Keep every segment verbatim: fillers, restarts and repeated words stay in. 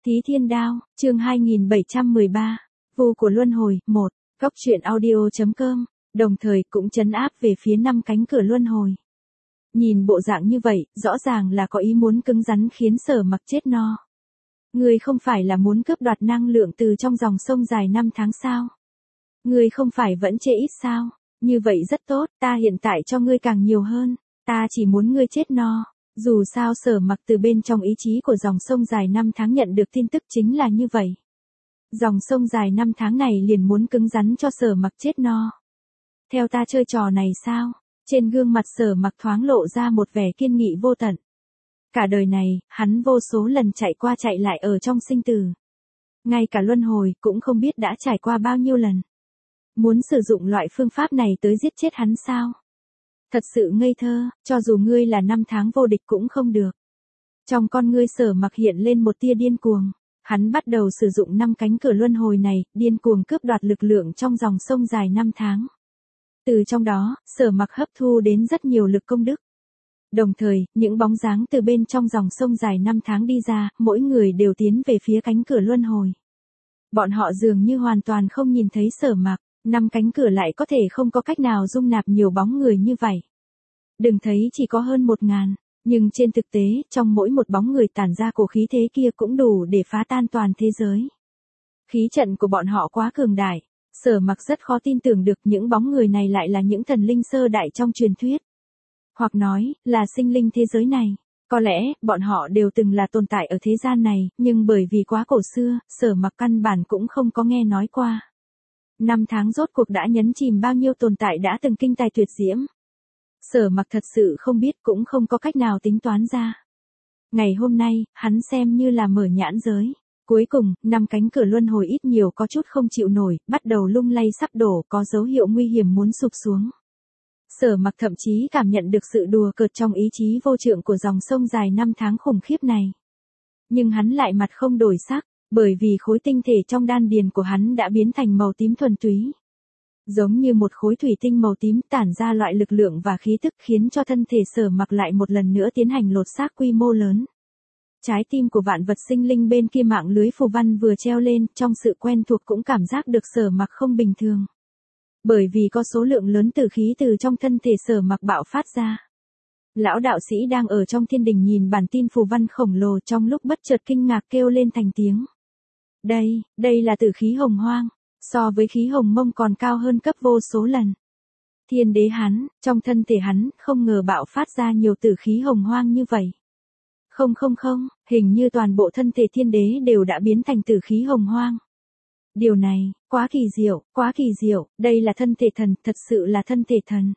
Thí Thiên Đao, chương hai nghìn bảy trăm mười ba, Vu của Luân Hồi, một, Góc truyện audio.com, đồng thời cũng trấn áp về phía năm cánh cửa luân hồi. Nhìn bộ dạng như vậy, rõ ràng là có ý muốn cứng rắn khiến Sở Mặc chết no. Ngươi không phải là muốn cướp đoạt năng lượng từ trong dòng sông dài năm tháng sao? Ngươi không phải vẫn chê ít sao? Như vậy rất tốt, ta hiện tại cho ngươi càng nhiều hơn, ta chỉ muốn ngươi chết no. Dù sao Sở Mặc từ bên trong ý chí của dòng sông dài năm tháng nhận được tin tức chính là như vậy. Dòng sông dài năm tháng này liền muốn cứng rắn cho Sở Mặc chết no. Theo ta chơi trò này sao? Trên gương mặt Sở Mặc thoáng lộ ra một vẻ kiên nghị vô tận. Cả đời này, hắn vô số lần chạy qua chạy lại ở trong sinh tử. Ngay cả luân hồi cũng không biết đã trải qua bao nhiêu lần. Muốn sử dụng loại phương pháp này tới giết chết hắn sao? Thật sự ngây thơ, cho dù ngươi là năm tháng vô địch cũng không được. Trong con ngươi Sở Mặc hiện lên một tia điên cuồng. Hắn bắt đầu sử dụng năm cánh cửa luân hồi này, điên cuồng cướp đoạt lực lượng trong dòng sông dài năm tháng. Từ trong đó, Sở Mặc hấp thu đến rất nhiều lực công đức. Đồng thời, những bóng dáng từ bên trong dòng sông dài năm tháng đi ra, mỗi người đều tiến về phía cánh cửa luân hồi. Bọn họ dường như hoàn toàn không nhìn thấy Sở Mặc, năm cánh cửa lại có thể không có cách nào dung nạp nhiều bóng người như vậy. Đừng thấy chỉ có hơn một ngàn, nhưng trên thực tế, trong mỗi một bóng người tản ra cổ khí thế kia cũng đủ để phá tan toàn thế giới. Khí trận của bọn họ quá cường đại, Sở Mặc rất khó tin tưởng được những bóng người này lại là những thần linh sơ đại trong truyền thuyết. Hoặc nói, là sinh linh thế giới này. Có lẽ, bọn họ đều từng là tồn tại ở thế gian này, nhưng bởi vì quá cổ xưa, Sở Mặc căn bản cũng không có nghe nói qua. Năm tháng rốt cuộc đã nhấn chìm bao nhiêu tồn tại đã từng kinh tài tuyệt diễm. Sở Mặc thật sự không biết cũng không có cách nào tính toán ra. Ngày hôm nay, hắn xem như là mở nhãn giới. Cuối cùng, năm cánh cửa luân hồi ít nhiều có chút không chịu nổi, bắt đầu lung lay sắp đổ, có dấu hiệu nguy hiểm muốn sụp xuống. Sở Mặc thậm chí cảm nhận được sự đùa cợt trong ý chí vô trượng của dòng sông dài năm tháng khủng khiếp này. Nhưng hắn lại mặt không đổi sắc, bởi vì khối tinh thể trong đan điền của hắn đã biến thành màu tím thuần túy. Giống như một khối thủy tinh màu tím tản ra loại lực lượng và khí tức khiến cho thân thể Sở Mặc lại một lần nữa tiến hành lột xác quy mô lớn. Trái tim của vạn vật sinh linh bên kia mạng lưới phù văn vừa treo lên, trong sự quen thuộc cũng cảm giác được Sở Mặc không bình thường. Bởi vì có số lượng lớn tử khí từ trong thân thể Sở Mặc bạo phát ra. Lão đạo sĩ đang ở trong thiên đình nhìn bản tin phù văn khổng lồ trong lúc bất chợt kinh ngạc kêu lên thành tiếng. Đây, đây là tử khí hồng hoang, so với khí hồng mông còn cao hơn cấp vô số lần. Thiên đế hắn, trong thân thể hắn, không ngờ bạo phát ra nhiều tử khí hồng hoang như vậy. Không không không, hình như toàn bộ thân thể thiên đế đều đã biến thành tử khí hồng hoang. Điều này, quá kỳ diệu, quá kỳ diệu, đây là thân thể thần, thật sự là thân thể thần.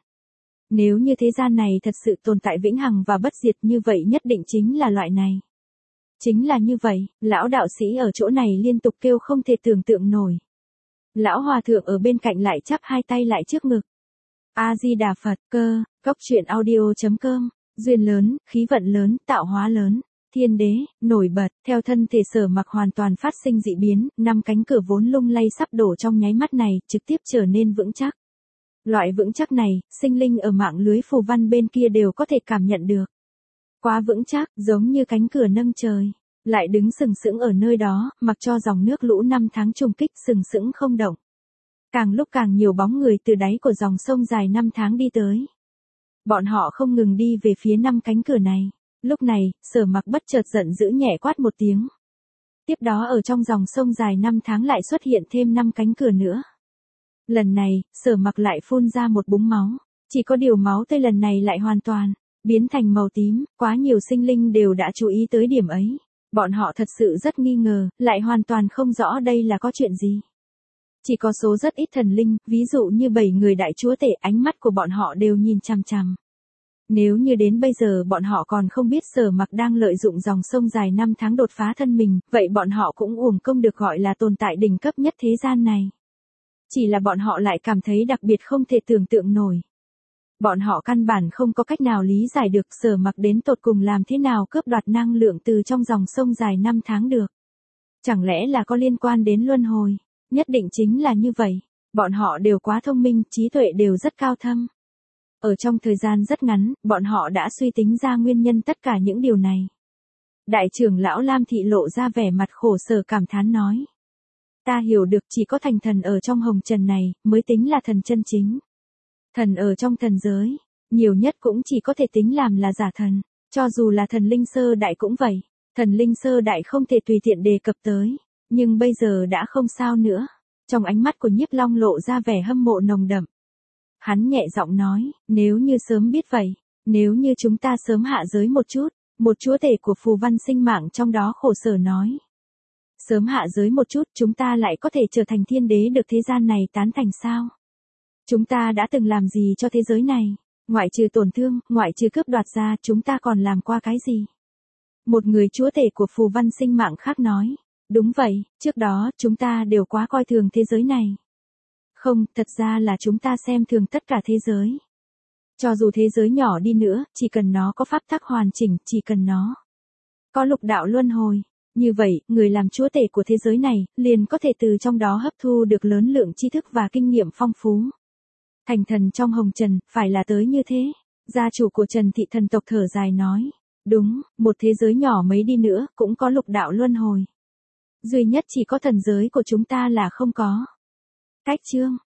Nếu như thế gian này thật sự tồn tại vĩnh hằng và bất diệt như vậy nhất định chính là loại này. Chính là như vậy, lão đạo sĩ ở chỗ này liên tục kêu không thể tưởng tượng nổi. Lão hòa thượng ở bên cạnh lại chắp hai tay lại trước ngực. A-di-đà Phật, cơ, góc truyện audio.com, duyên lớn, khí vận lớn, tạo hóa lớn. Thiên đế, nổi bật, theo thân thể Sở Mặc hoàn toàn phát sinh dị biến, năm cánh cửa vốn lung lay sắp đổ trong nháy mắt này, trực tiếp trở nên vững chắc. Loại vững chắc này, sinh linh ở mạng lưới phù văn bên kia đều có thể cảm nhận được. Quá vững chắc, giống như cánh cửa nâng trời, lại đứng sừng sững ở nơi đó, mặc cho dòng nước lũ năm tháng trùng kích sừng sững không động. Càng lúc càng nhiều bóng người từ đáy của dòng sông dài năm tháng đi tới. Bọn họ không ngừng đi về phía năm cánh cửa này. Lúc này, Sở Mặc bất chợt giận dữ nhẹ quát một tiếng. Tiếp đó ở trong dòng sông dài năm tháng lại xuất hiện thêm năm cánh cửa nữa. Lần này, Sở Mặc lại phun ra một búng máu. Chỉ có điều máu tươi lần này lại hoàn toàn biến thành màu tím, quá nhiều sinh linh đều đã chú ý tới điểm ấy. Bọn họ thật sự rất nghi ngờ, lại hoàn toàn không rõ đây là có chuyện gì. Chỉ có số rất ít thần linh, ví dụ như bảy người đại chúa tể, ánh mắt của bọn họ đều nhìn chằm chằm. Nếu như đến bây giờ bọn họ còn không biết Sở Mặc đang lợi dụng dòng sông dài năm tháng đột phá thân mình, vậy bọn họ cũng uổng công được gọi là tồn tại đỉnh cấp nhất thế gian này. Chỉ là bọn họ lại cảm thấy đặc biệt không thể tưởng tượng nổi. Bọn họ căn bản không có cách nào lý giải được Sở Mặc đến tột cùng làm thế nào cướp đoạt năng lượng từ trong dòng sông dài năm tháng được. Chẳng lẽ là có liên quan đến luân hồi? Nhất định chính là như vậy. Bọn họ đều quá thông minh, trí tuệ đều rất cao thâm. Ở trong thời gian rất ngắn, bọn họ đã suy tính ra nguyên nhân tất cả những điều này. Đại trưởng lão Lam Thị lộ ra vẻ mặt khổ sở cảm thán nói. Ta hiểu được chỉ có thành thần ở trong hồng trần này, mới tính là thần chân chính. Thần ở trong thần giới, nhiều nhất cũng chỉ có thể tính làm là giả thần, cho dù là thần linh sơ đại cũng vậy, thần linh sơ đại không thể tùy tiện đề cập tới, nhưng bây giờ đã không sao nữa. Trong ánh mắt của Nhiếp Long lộ ra vẻ hâm mộ nồng đậm. Hắn nhẹ giọng nói, nếu như sớm biết vậy, nếu như chúng ta sớm hạ giới một chút, một chúa tể của phù văn sinh mạng trong đó khổ sở nói. Sớm hạ giới một chút chúng ta lại có thể trở thành thiên đế được thế gian này tán thành sao? Chúng ta đã từng làm gì cho thế giới này? Ngoại trừ tổn thương, ngoại trừ cướp đoạt ra chúng ta còn làm qua cái gì? Một người chúa tể của phù văn sinh mạng khác nói. Đúng vậy, trước đó chúng ta đều quá coi thường thế giới này. Không, thật ra là chúng ta xem thường tất cả thế giới. Cho dù thế giới nhỏ đi nữa, chỉ cần nó có pháp tắc hoàn chỉnh, chỉ cần nó có lục đạo luân hồi. Như vậy, người làm chúa tể của thế giới này, liền có thể từ trong đó hấp thu được lớn lượng tri thức và kinh nghiệm phong phú. Thành thần trong hồng trần, phải là tới như thế. Gia chủ của Trần Thị thần tộc thở dài nói. Đúng, một thế giới nhỏ mấy đi nữa, cũng có lục đạo luân hồi. Duy nhất chỉ có thần giới của chúng ta là không có. Cách chương